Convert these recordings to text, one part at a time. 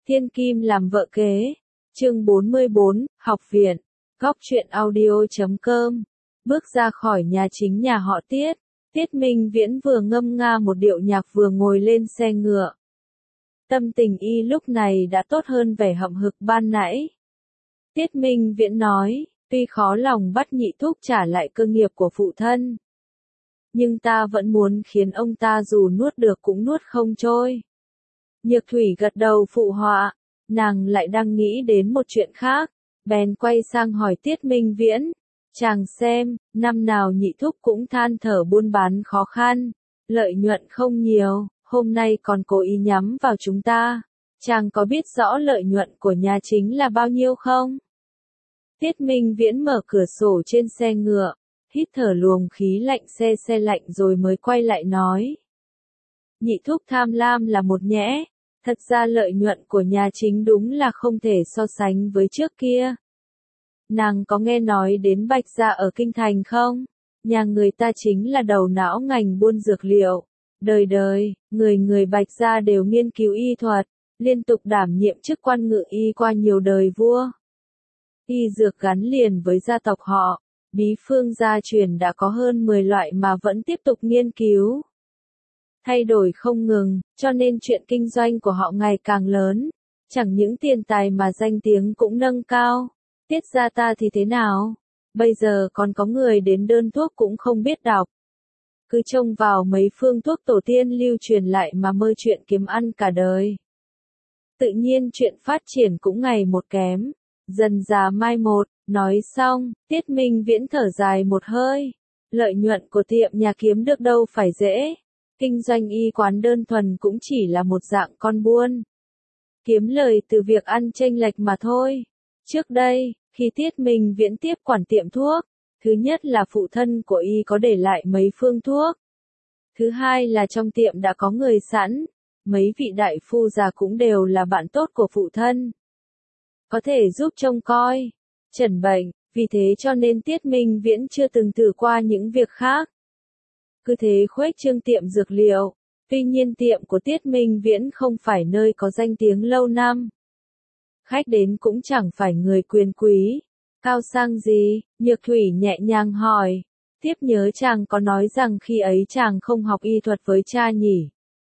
Thiên Kim làm vợ kế. Chương 44, học viện. Góc truyện audio.com. Bước ra khỏi nhà chính nhà họ Tiết. Tiết Minh Viễn vừa ngâm nga một điệu nhạc vừa ngồi lên xe ngựa. Tâm tình y lúc này đã tốt hơn vẻ hậm hực ban nãy. Tiết Minh Viễn nói, tuy khó lòng bắt Nhị Thúc trả lại cơ nghiệp của phụ thân, nhưng ta vẫn muốn khiến ông ta dù nuốt được cũng nuốt không trôi. Nhược Thủy gật đầu phụ họa, nàng lại đang nghĩ đến một chuyện khác, bèn quay sang hỏi Tiết Minh Viễn, chàng xem, năm nào Nhị Thúc cũng than thở buôn bán khó khăn, lợi nhuận không nhiều, hôm nay còn cố ý nhắm vào chúng ta, chàng có biết rõ lợi nhuận của nhà chính là bao nhiêu không? Tiết Minh Viễn mở cửa sổ trên xe ngựa, hít thở luồng khí lạnh xe lạnh rồi mới quay lại nói. Nhị Thúc tham lam là một nhẽ, thật ra lợi nhuận của nhà chính đúng là không thể so sánh với trước kia. Nàng có nghe nói đến Bạch Gia ở Kinh Thành không? Nhà người ta chính là đầu não ngành buôn dược liệu. Đời đời, người Bạch Gia đều nghiên cứu y thuật, liên tục đảm nhiệm chức quan ngự y qua nhiều đời vua. Y dược gắn liền với gia tộc họ, bí phương gia truyền đã có hơn 10 loại mà vẫn tiếp tục nghiên cứu. Thay đổi không ngừng, cho nên chuyện kinh doanh của họ ngày càng lớn. Chẳng những tiền tài mà danh tiếng cũng nâng cao. Tiết gia ta thì thế nào? Bây giờ còn có người đến đơn thuốc cũng không biết đọc. Cứ trông vào mấy phương thuốc tổ tiên lưu truyền lại mà mơ chuyện kiếm ăn cả đời. Tự nhiên chuyện phát triển cũng ngày một kém, dần dà mai một. Nói xong, Tiết Minh Viễn thở dài một hơi. Lợi nhuận của tiệm nhà kiếm được đâu phải dễ. Kinh doanh y quán đơn thuần cũng chỉ là một dạng con buôn. Kiếm lời từ việc ăn chênh lệch mà thôi. Trước đây, khi Tiết Minh Viễn tiếp quản tiệm thuốc, thứ nhất là phụ thân của y có để lại mấy phương thuốc. Thứ hai là trong tiệm đã có người sẵn, mấy vị đại phu già cũng đều là bạn tốt của phụ thân. Có thể giúp trông coi, chẩn bệnh, vì thế cho nên Tiết Minh Viễn chưa từng thử qua những việc khác. Cứ thế khuếch trương tiệm dược liệu, tuy nhiên tiệm của Tiết Minh Viễn không phải nơi có danh tiếng lâu năm. Khách đến cũng chẳng phải người quyền quý, cao sang gì, Nhược Thủy nhẹ nhàng hỏi, tiếp nhớ chàng có nói rằng khi ấy chàng không học y thuật với cha nhỉ?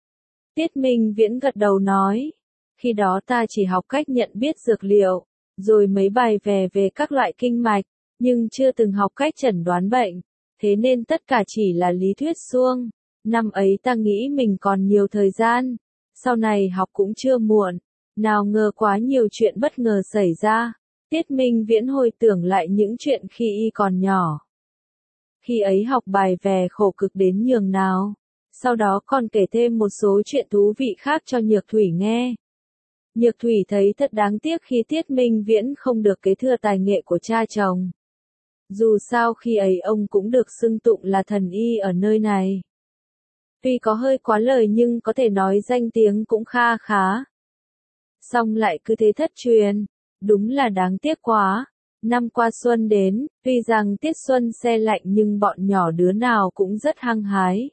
Tiết Minh Viễn gật đầu nói, khi đó ta chỉ học cách nhận biết dược liệu, rồi mấy bài về các loại kinh mạch, nhưng chưa từng học cách chẩn đoán bệnh, thế nên tất cả chỉ là lý thuyết suông. Năm ấy ta nghĩ mình còn nhiều thời gian, sau này học cũng chưa muộn, nào ngờ quá nhiều chuyện bất ngờ xảy ra. Tiết Minh Viễn hồi tưởng lại những chuyện khi y còn nhỏ. Khi ấy học bài về khổ cực đến nhường nào, sau đó còn kể thêm một số chuyện thú vị khác cho Nhược Thủy nghe. Nhược Thủy thấy thật đáng tiếc khi Tiết Minh Viễn không được kế thừa tài nghệ của cha chồng. Dù sao khi ấy ông cũng được xưng tụng là thần y ở nơi này. Tuy có hơi quá lời nhưng có thể nói danh tiếng cũng kha khá. Xong lại cứ thế thất truyền, đúng là đáng tiếc quá. Năm qua xuân đến, tuy rằng tiết xuân se lạnh nhưng bọn nhỏ đứa nào cũng rất hăng hái.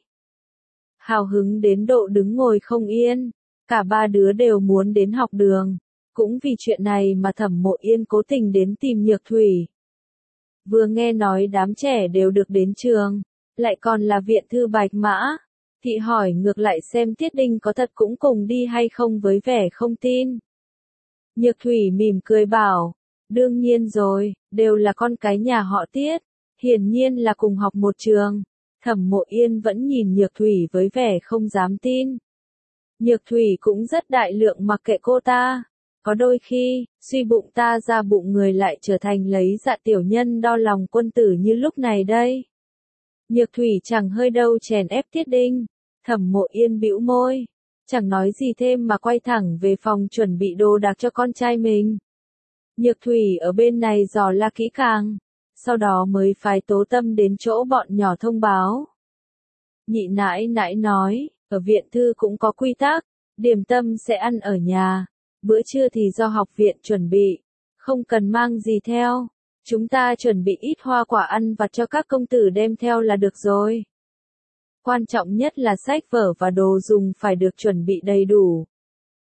Hào hứng đến độ đứng ngồi không yên, cả ba đứa đều muốn đến học đường. Cũng vì chuyện này mà Thẩm Mộ Yên cố tình đến tìm Nhược Thủy. Vừa nghe nói đám trẻ đều được đến trường, lại còn là viện thư Bạch Mã, thị hỏi ngược lại xem Tiết Đinh có thật cũng cùng đi hay không với vẻ không tin. Nhược Thủy mỉm cười bảo, đương nhiên rồi, đều là con cái nhà họ Tiết, hiển nhiên là cùng học một trường. Thẩm Mộ Yên vẫn nhìn Nhược Thủy với vẻ không dám tin. Nhược Thủy cũng rất đại lượng mặc kệ cô ta. Có đôi khi, suy bụng ta ra bụng người lại trở thành lấy dạ tiểu nhân đo lòng quân tử như lúc này đây. Nhược Thủy chẳng hơi đâu chèn ép Tiết Đinh. Thẩm Mộ Yên bĩu môi, chẳng nói gì thêm mà quay thẳng về phòng chuẩn bị đồ đạc cho con trai mình. Nhược Thủy ở bên này dò la kỹ càng, sau đó mới phái Tố Tâm đến chỗ bọn nhỏ thông báo. Nhị nãi nãi nói, ở viện thư cũng có quy tắc, điểm tâm sẽ ăn ở nhà, bữa trưa thì do học viện chuẩn bị, không cần mang gì theo, chúng ta chuẩn bị ít hoa quả ăn vặt cho các công tử đem theo là được rồi. Quan trọng nhất là sách vở và đồ dùng phải được chuẩn bị đầy đủ.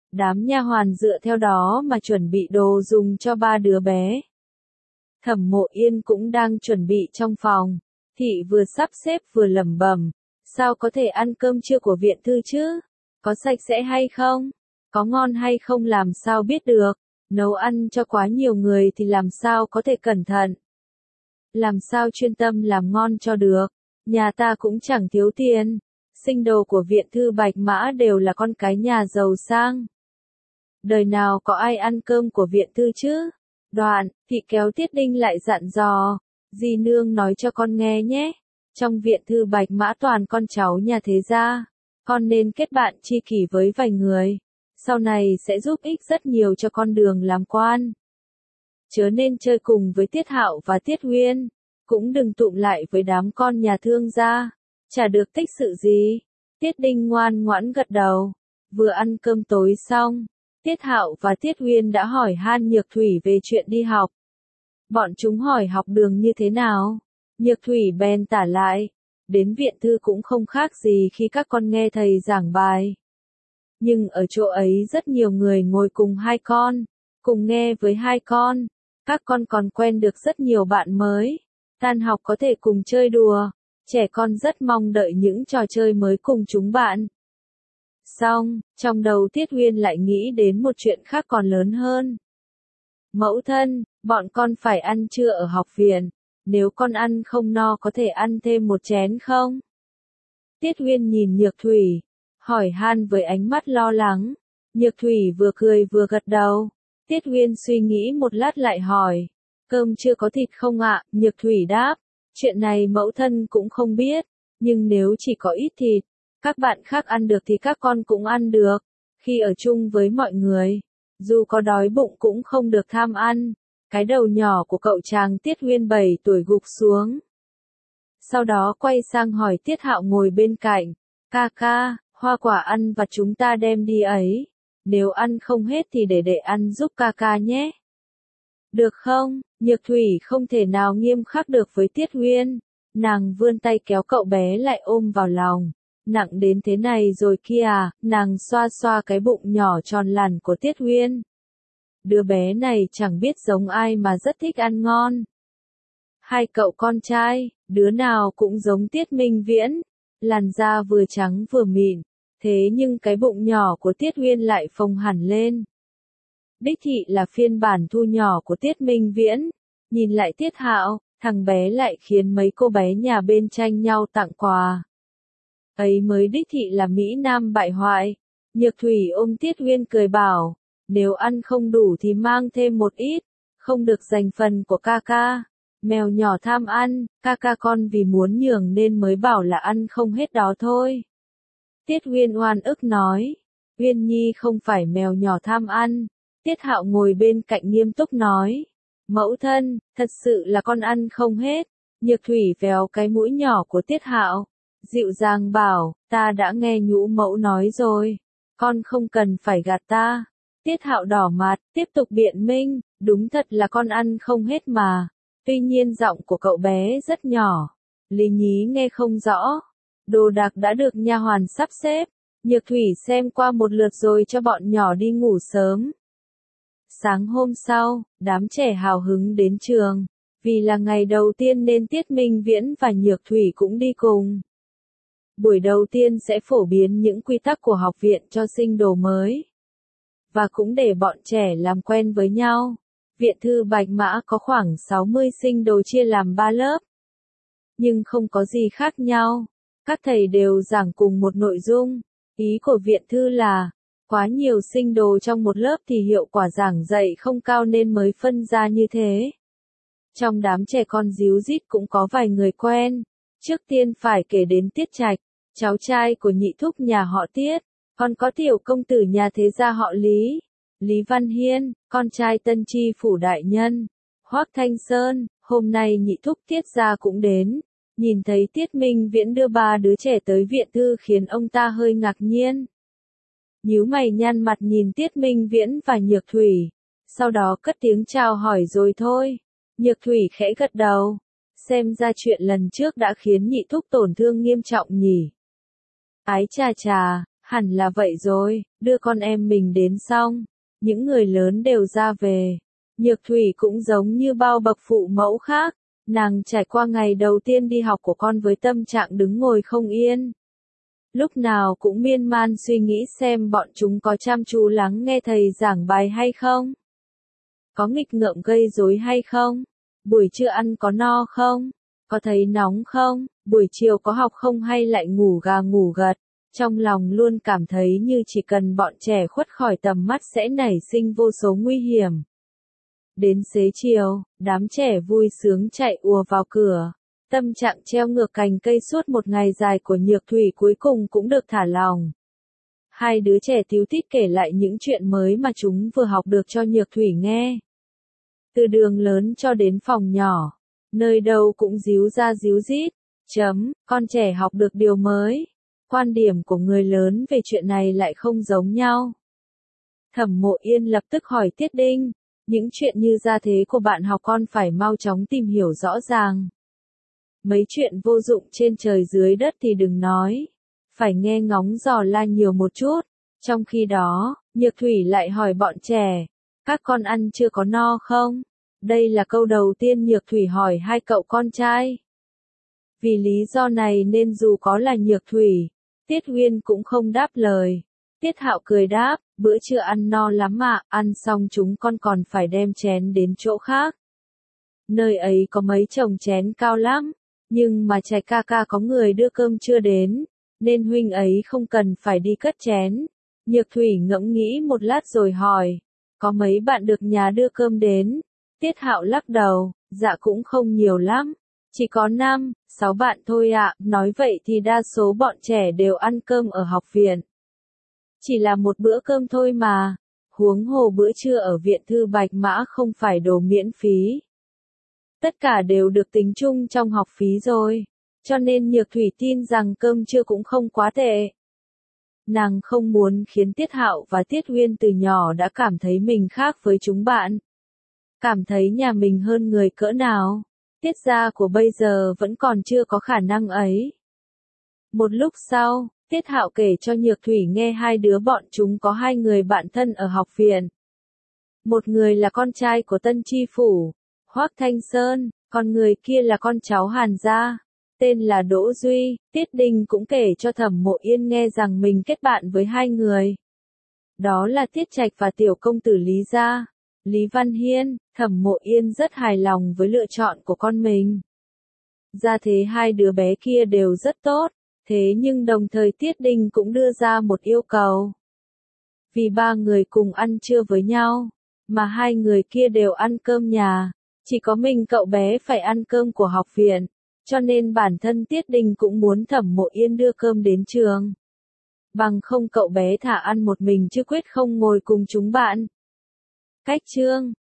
Đám nha hoàn dựa theo đó mà chuẩn bị đồ dùng cho ba đứa bé. Thẩm Mộ Yên cũng đang chuẩn bị trong phòng. Thị vừa sắp xếp vừa lẩm bẩm, sao có thể ăn cơm trưa của viện thư chứ? Có sạch sẽ hay không? Có ngon hay không làm sao biết được? Nấu ăn cho quá nhiều người thì làm sao có thể cẩn thận? Làm sao chuyên tâm làm ngon cho được? Nhà ta cũng chẳng thiếu tiền. Sinh đồ của viện thư Bạch Mã đều là con cái nhà giàu sang. Đời nào có ai ăn cơm của viện thư chứ? Đoạn, thị kéo Tiết Đinh lại dặn dò. Dì nương nói cho con nghe nhé. Trong viện thư Bạch Mã toàn con cháu nhà thế gia. Con nên kết bạn tri kỷ với vài người. Sau này sẽ giúp ích rất nhiều cho con đường làm quan. Chớ nên chơi cùng với Tiết Hạo và Tiết Huyên. Cũng đừng tụm lại với đám con nhà thương gia. Chả được tích sự gì. Tiết Đinh ngoan ngoãn gật đầu. Vừa ăn cơm tối xong, Tiết Hạo và Tiết Huyên đã hỏi han Nhược Thủy về chuyện đi học. Bọn chúng hỏi học đường như thế nào? Nhược Thủy bèn tả lại. Đến viện thư cũng không khác gì khi các con nghe thầy giảng bài. Nhưng ở chỗ ấy rất nhiều người ngồi cùng hai con, cùng nghe với hai con. Các con còn quen được rất nhiều bạn mới. Tan học có thể cùng chơi đùa. Trẻ con rất mong đợi những trò chơi mới cùng chúng bạn. Xong, trong đầu Tiết Huyên lại nghĩ đến một chuyện khác còn lớn hơn. Mẫu thân, bọn con phải ăn trưa ở học viện. Nếu con ăn không no có thể ăn thêm một chén không? Tiết Huyên nhìn Nhược Thủy, hỏi han với ánh mắt lo lắng. Nhược Thủy vừa cười vừa gật đầu. Tiết Huyên suy nghĩ một lát lại hỏi. Cơm chưa có thịt không ạ? Nhược Thủy đáp. Chuyện này mẫu thân cũng không biết. Nhưng nếu chỉ có ít thịt, các bạn khác ăn được thì các con cũng ăn được. Khi ở chung với mọi người, dù có đói bụng cũng không được tham ăn. Cái đầu nhỏ của cậu chàng Tiết Huyên 7 tuổi gục xuống. Sau đó quay sang hỏi Tiết Hạo ngồi bên cạnh. Ca ca, hoa quả ăn vặt chúng ta đem đi ấy. Nếu ăn không hết thì để ăn giúp ca ca nhé. Được không? Nhược Thủy không thể nào nghiêm khắc được với Tiết Huyên. Nàng vươn tay kéo cậu bé lại ôm vào lòng. Nặng đến thế này rồi kia à, nàng xoa xoa cái bụng nhỏ tròn lẳn của Tiết Huyên. Đứa bé này chẳng biết giống ai mà rất thích ăn ngon. Hai cậu con trai, đứa nào cũng giống Tiết Minh Viễn. Làn da vừa trắng vừa mịn. Thế nhưng cái bụng nhỏ của Tiết Huyên lại phồng hẳn lên. Đích thị là phiên bản thu nhỏ của Tiết Minh Viễn. Nhìn lại Tiết Hạo, thằng bé lại khiến mấy cô bé nhà bên tranh nhau tặng quà. Ấy mới đích thị là Mỹ Nam bại hoại. Nhược Thủy ôm Tiết Huyên cười bảo. Nếu ăn không đủ thì mang thêm một ít. Không được giành phần của ca ca. Mèo nhỏ tham ăn, ca ca con vì muốn nhường nên mới bảo là ăn không hết đó thôi. Tiết Huyên oan ức nói. Huyên Nhi không phải mèo nhỏ tham ăn. Tiết Hạo ngồi bên cạnh nghiêm túc nói. Mẫu thân, thật sự là con ăn không hết. Nhược Thủy véo cái mũi nhỏ của Tiết Hạo. Dịu dàng bảo, ta đã nghe nhũ mẫu nói rồi. Con không cần phải gạt ta. Tiết Hạo đỏ mặt, tiếp tục biện minh. Đúng thật là con ăn không hết mà. Tuy nhiên giọng của cậu bé rất nhỏ. Lý Nhí nghe không rõ. Đồ đạc đã được nha hoàn sắp xếp. Nhược Thủy xem qua một lượt rồi cho bọn nhỏ đi ngủ sớm. Sáng hôm sau, đám trẻ hào hứng đến trường. Vì là ngày đầu tiên nên Tiết Minh Viễn và Nhược Thủy cũng đi cùng. Buổi đầu tiên sẽ phổ biến những quy tắc của học viện cho sinh đồ mới. Và cũng để bọn trẻ làm quen với nhau. Viện thư Bạch Mã có khoảng 60 sinh đồ chia làm 3 lớp. Nhưng không có gì khác nhau. Các thầy đều giảng cùng một nội dung. Ý của viện thư là, quá nhiều sinh đồ trong một lớp thì hiệu quả giảng dạy không cao nên mới phân ra như thế. Trong đám trẻ con díu dít cũng có vài người quen. Trước tiên phải kể đến Tiết Trạch, cháu trai của nhị thúc nhà họ Tiết. Còn có tiểu công tử nhà thế gia họ Lý. Lý Văn Hiên, con trai tân tri phủ đại nhân. Hoắc Thanh Sơn, hôm nay nhị thúc Tiết gia cũng đến. Nhìn thấy Tiết Minh Viễn đưa 3 đứa trẻ tới viện thư khiến ông ta hơi ngạc nhiên. Nhíu mày nhăn mặt nhìn Tiết Minh Viễn và Nhược Thủy. Sau đó cất tiếng chào hỏi rồi thôi. Nhược Thủy khẽ gật đầu. Xem ra chuyện lần trước đã khiến nhị thúc tổn thương nghiêm trọng nhỉ. Ái chà chà, Hẳn là vậy rồi, đưa con em mình đến xong, những người lớn đều ra về. Nhược Thủy cũng giống như bao bậc phụ mẫu khác, nàng trải qua ngày đầu tiên đi học của con với tâm trạng đứng ngồi không yên. Lúc nào cũng miên man suy nghĩ xem bọn chúng có chăm chú lắng nghe thầy giảng bài hay không? Có nghịch ngợm gây rối hay không? Buổi trưa ăn có no không? Có thấy nóng không? Buổi chiều có học không hay lại ngủ gà ngủ gật? Trong lòng luôn cảm thấy như chỉ cần bọn trẻ khuất khỏi tầm mắt sẽ nảy sinh vô số nguy hiểm. Đến xế chiều, đám trẻ vui sướng chạy ùa vào cửa. Tâm trạng treo ngược cành cây suốt một ngày dài của Nhược Thủy cuối cùng cũng được thả lỏng. Hai đứa trẻ tíu tít kể lại những chuyện mới mà chúng vừa học được cho Nhược Thủy nghe. Từ đường lớn cho đến phòng nhỏ, nơi đâu cũng díu ra díu dít. Con trẻ học được điều mới. Quan điểm của người lớn về chuyện này lại không giống nhau. Thẩm Mộ Yên lập tức hỏi Tiết Đinh, những chuyện như gia thế của bạn học con phải mau chóng tìm hiểu rõ ràng. Mấy chuyện vô dụng trên trời dưới đất thì đừng nói, phải nghe ngóng dò la nhiều một chút. Trong khi đó, Nhược Thủy lại hỏi bọn trẻ, các con ăn chưa có no không? Đây là câu đầu tiên Nhược Thủy hỏi hai cậu con trai. Vì lý do này nên dù có là Nhược Thủy, Tiết Huyên cũng không đáp lời. Tiết Hạo cười đáp, bữa trưa ăn no lắm ạ, ăn xong chúng con còn phải đem chén đến chỗ khác. Nơi ấy có mấy chồng chén cao lắm, nhưng mà Trạch ca ca có người đưa cơm chưa đến, nên huynh ấy không cần phải đi cất chén. Nhược Thủy ngẫm nghĩ một lát rồi hỏi, có mấy bạn được nhà đưa cơm đến? Tiết Hạo lắc đầu, dạ cũng không nhiều lắm, chỉ có 5, 6 bạn thôi ạ. Nói vậy thì đa số bọn trẻ đều ăn cơm ở học viện. Chỉ là một bữa cơm thôi mà, huống hồ bữa trưa ở viện Thư Bạch Mã không phải đồ miễn phí. Tất cả đều được tính chung trong học phí rồi, cho nên Nhược Thủy tin rằng cơm trưa cũng không quá tệ. Nàng không muốn khiến Tiết Hạo và Tiết Huyên từ nhỏ đã cảm thấy mình khác với chúng bạn. Cảm thấy nhà mình hơn người cỡ nào. Tiết gia của bây giờ vẫn còn chưa có khả năng ấy. Một lúc sau, Tiết Hạo kể cho Nhược Thủy nghe hai đứa bọn chúng có hai người bạn thân ở học viện. Một người là con trai của Tân Tri Phủ, Hoắc Thanh Sơn, còn người kia là con cháu Hàn gia, tên là Đỗ Duy. Tiết Đình cũng kể cho Thẩm Mộ Yên nghe rằng mình kết bạn với hai người. Đó là Tiết Trạch và tiểu công tử Lý gia, Lý Văn Hiên. Thẩm Mộ Yên rất hài lòng với lựa chọn của con mình. Gia thế hai đứa bé kia đều rất tốt, thế nhưng đồng thời Tiết Đình cũng đưa ra một yêu cầu. Vì ba người cùng ăn trưa với nhau, mà hai người kia đều ăn cơm nhà, chỉ có mình cậu bé phải ăn cơm của học viện, cho nên bản thân Tiết Đình cũng muốn Thẩm Mộ Yên đưa cơm đến trường. Bằng không cậu bé thả ăn một mình chứ quyết không ngồi cùng chúng bạn. Cách chương